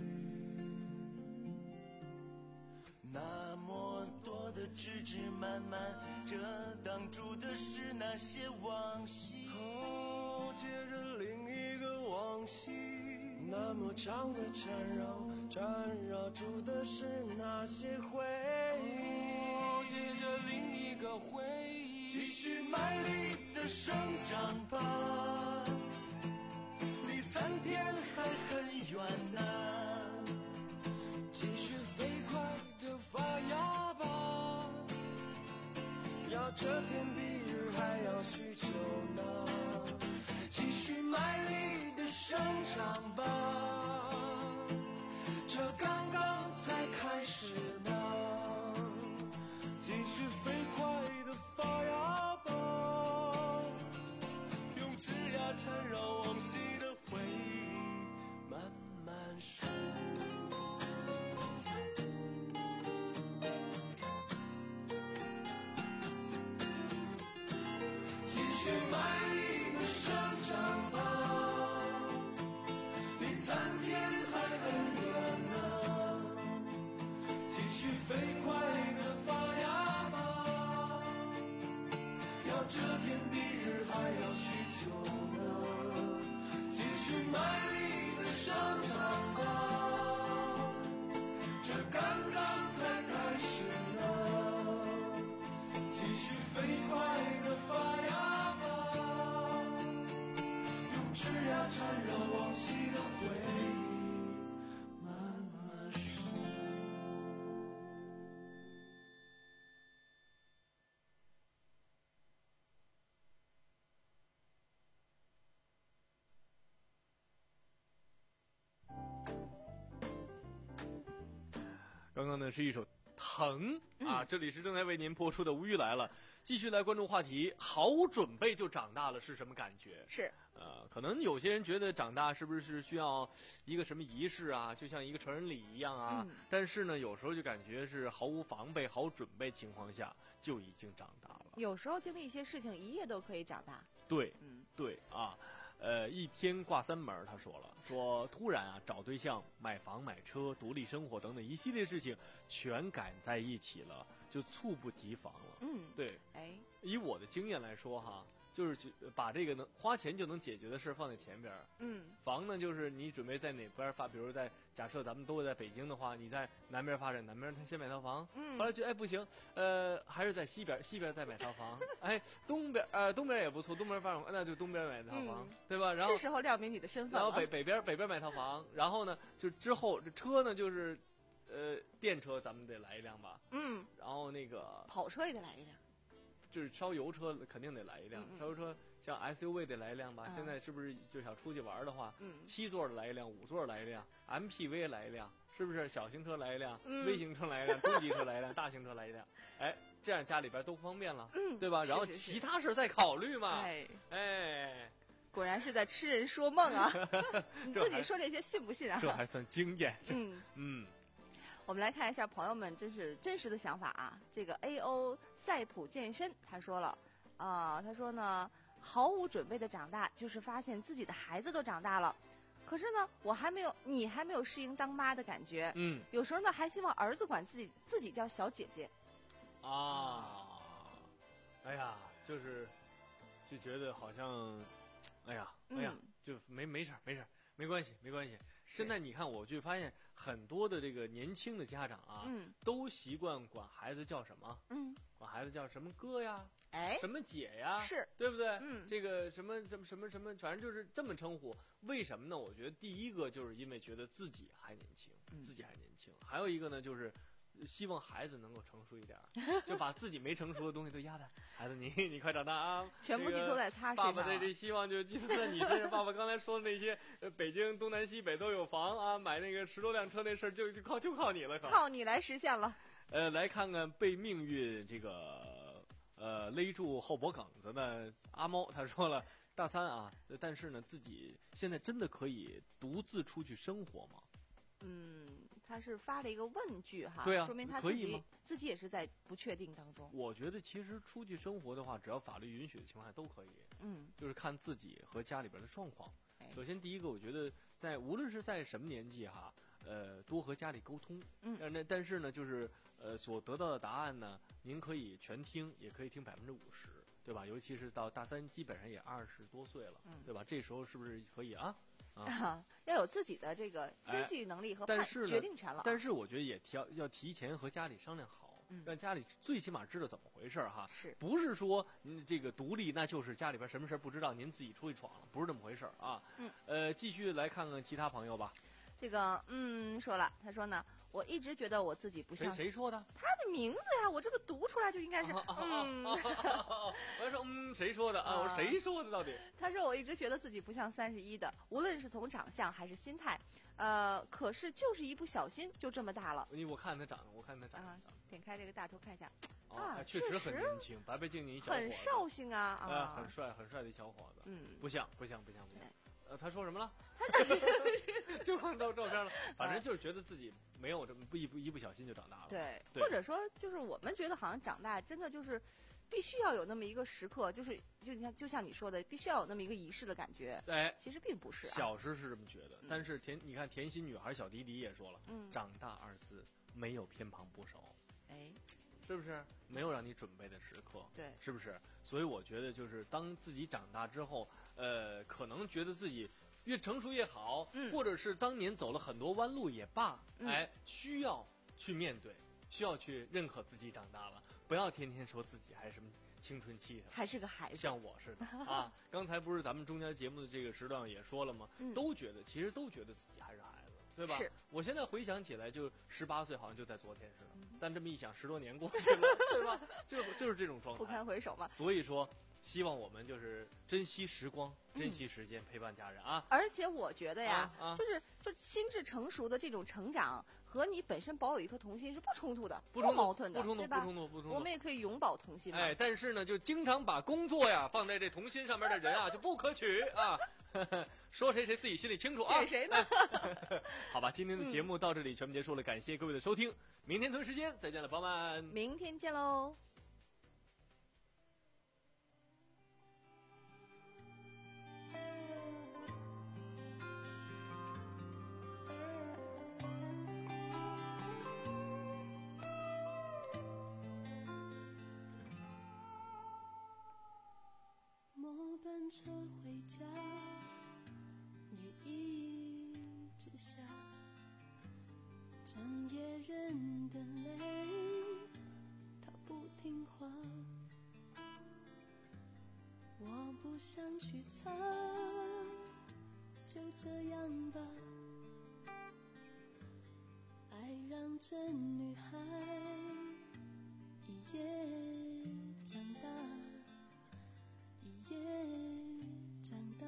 那么多的枝枝蔓蔓，这挡住的是那些往昔，哦，接着另一个往昔。那么长的缠绕，缠绕住的是那些回忆，哦，接着另一个回忆。继续卖力的生长吧，离参天还很远呢，继续飞快的发芽吧，要这天比日还要许久呢。继续卖力的生长吧，这刚刚才开始呢。继续飞快的发芽吧，用枝桠缠绕往昔的回忆，慢慢数。继续卖力的生长吧，离参天还很远呢。继续飞快的发芽吧，要这天比日还要许久呢。继续卖力的生长吧，这刚刚才开始呢。继续飞快的发芽吧，用枝桠缠绕往昔的回忆，慢慢数。 刚刚呢是一首疼啊、嗯，这里是正在为您播出的吴玉来了，继续来关注话题，毫无准备就长大了是什么感觉？ 是呃，可能有些人觉得长大是不是需要一个什么仪式啊，就像一个成人礼一样啊、嗯、但是呢有时候就感觉是毫无防备毫无准备情况下就已经长大了， 有时候经历一些事情一夜都可以长大。 对，嗯，对啊，呃，一天挂三门，他说了，说突然啊，找对象、买房、买车、独立生活等等一系列事情，全赶在一起了，就猝不及防了。 嗯， 对， 哎， 以我的经验来说哈，就是把这个能花钱就能解决的事放在前边。 嗯， 房呢，就是你准备在哪边发，比如在假设咱们都在北京的话，你在南边发展，南边他先买套房，嗯，后来觉得哎不行，呃，还是在西边，西边再买套房，哎，东边呃东边也不错，东边发展，那就东边买套房，嗯、对吧？然后是时候亮明你的身份了。 然后北北边北边买套房，然后呢，就之后这车呢就是。 呃，电车咱们得来一辆吧， 嗯， 然后那个跑车也得来一辆， 就是烧油车肯定得来一辆， 嗯嗯烧油车像 S U V 得来一辆吧， 嗯现在是不是就想出去玩的话， 嗯七座的来一辆，五座来一辆 ，M P V 来一辆，是不是？小型车来一辆， 嗯微型车来一辆，中级车来一辆，大型车来一辆，哎，这样家里边都方便了， 嗯， 对吧？然后是是是其他事再考虑嘛， 哎哎， 果然是在痴人说梦啊！你自己说这些信不信啊？ 这还算经验， 嗯嗯。 我们来看一下朋友们真是真实的想法啊。这个 A O 赛普健身他说了啊、呃，他说呢，毫无准备的长大，就是发现自己的孩子都长大了，可是呢，我还没有，你还没有适应当妈的感觉。 嗯， 有时候呢，还希望儿子管自己自己叫小姐姐。 啊，哎呀，就是就觉得好像，哎呀，哎呀， 嗯、 就没没事没事没关系没关系。现在你看，我就发现很多的这个年轻的家长啊， 嗯， 都习惯管孩子叫什么？ 嗯， 管孩子叫什么哥呀， 哎， 什么姐呀， 是对不对？ 嗯， 这个什么什么什么什么，反正就是这么称呼。为什么呢？我觉得第一个就是因为觉得自己还年轻， 嗯、 自己还年轻；还有一个呢，就是希望孩子能够成熟一点，就把自己没成熟的东西都压在孩子你你快长大啊， 全部寄托在他身上。 上。 爸爸的这希望就寄托在你身上。爸爸刚才说的那些，呃，北京东南西北都有房啊，买那个十多辆车那事儿就就靠就靠你了， 靠你来实现了。 呃，来看看被命运这个呃勒住后脖梗子的阿猫，他说了，大三啊，但是呢，自己现在真的可以独自出去生活吗？ 嗯，他是发了一个问句哈， 对啊， 说明他自己自己也是在不确定当中。 我觉得其实出去生活的话，只要法律允许的情况下都可以。 嗯， 就是看自己和家里边的状况。 哎、 首先，第一个，我觉得在无论是在什么年纪哈，呃，多和家里沟通。 嗯， 那但是呢，就是呃，所得到的答案呢，您可以全听，也可以听百分之五十，对吧？尤其是到大三，基本上也二十多岁了， 嗯、 对吧？这时候是不是可以啊？ 啊，要有自己的这个分析能力和判、 哎、 决定权了。 但是我觉得也提要提前和家里商量好， 嗯、 让家里最起码知道怎么回事哈。 是， 不是说嗯这个独立那就是家里边什么事不知道，您自己出去闯了，不是这么回事啊。 嗯， 呃，继续来看看其他朋友吧。 这个嗯说了，他说呢，我一直觉得我自己不像谁谁说的？ 他的名字呀，我这么读出来就应该是啊啊、 嗯。 啊啊啊、我说嗯，谁说的啊？我说谁说的到底？ 他说我一直觉得自己不像三十一的，无论是从长相还是心态，呃，可是就是一不小心就这么大了。 你我看他长得，我看他长得。 啊，点开这个大图看一下。 哦、 啊， 确实很年轻，白白净净一小伙子， 很绍兴啊啊、 呃，很帅很帅的一小伙子。 嗯， 不像不像不像不像。呃，他说什么了？就看到照片了，反正就是觉得自己没有这么不一不一不小心就长大了。 对， 对或者说就是我们觉得好像长大真的就是必须要有那么一个时刻，就是就像就像你说的，必须要有那么一个仪式的感觉。 哎， 其实并不是、啊。 小时是这么觉得， 嗯、 但是甜你看甜心女孩小迪迪也说了， 嗯， 长大二字没有偏旁部首。 哎。 是不是没有让你准备的时刻？ 对， 是不是？所以我觉得，就是当自己长大之后，呃，可能觉得自己越成熟越好， 嗯， 或者是当年走了很多弯路也罢， 嗯、 哎，需要去面对，需要去认可自己长大了，不要天天说自己还是什么青春期的， 还是个孩子， 像我似的啊。刚才不是咱们中间节目的这个时段也说了吗？ 嗯、 都觉得其实都觉得自己还是孩子。对吧？ 是， 我现在回想起来，就十八岁，好像就在昨天似的。 嗯、 但这么一想，十多年过去了，对吧？就就是这种状态， 不堪回首嘛。 所以说，希望我们就是珍惜时光，嗯、珍惜时间，陪伴家人啊。 而且我觉得呀， 啊啊、 就是就心智成熟的这种成长，和你本身保有一颗童心是不冲突的， 不矛盾的， 不冲突， 对吧？ 不冲突，不冲突。 我们也可以永葆童心嘛。 哎，但是呢，就经常把工作呀放在这童心上面的人啊，就不可取啊。说谁谁自己心里清楚啊！ 给谁呢？ 好吧，今天的节目到这里全部结束了，感谢各位的收听，明天同一时间再见了，朋友们。 明天见喽。 末班车回家，雨一直下，整夜人的泪，它不听话。我不想去擦，就这样吧。爱让让这女孩一夜长大，一夜长大，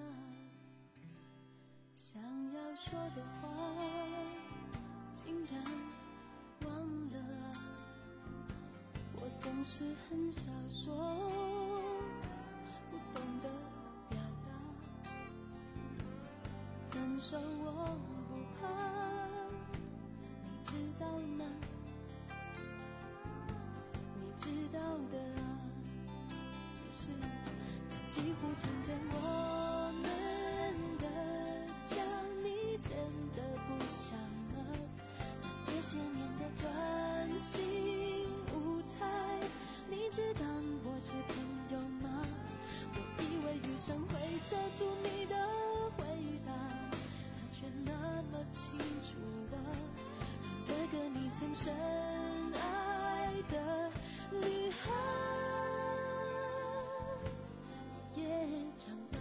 想要说的话竟然忘了啊，我总是很少说，不懂得表达，分手我不怕，你知道吗？你知道的啊，只是它几乎成真我们的家，你真的不想了？这些年的专心无猜，你知道我是朋友吗？我以为余生会遮住你的回答，它却那么清楚啊，让这个你曾深爱的女孩一夜长大。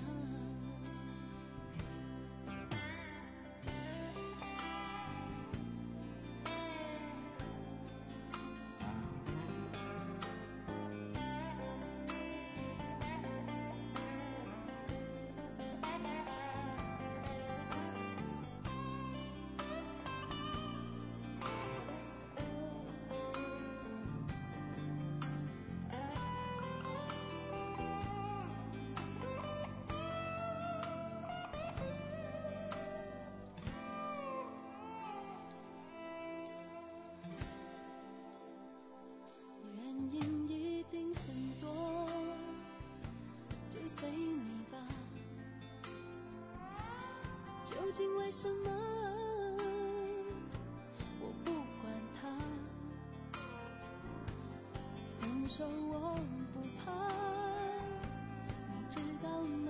原因一定很多，就随你吧。究竟为什么？我不管它。分手我不怕，你知道吗？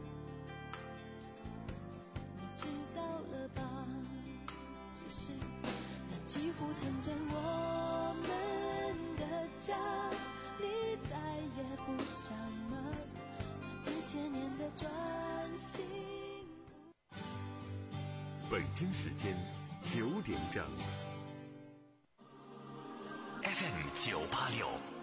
你知道了吧？只是它几乎成真我们的家，你再也不想了，这些年的专心。 北京时间九点整。 F M 九八六。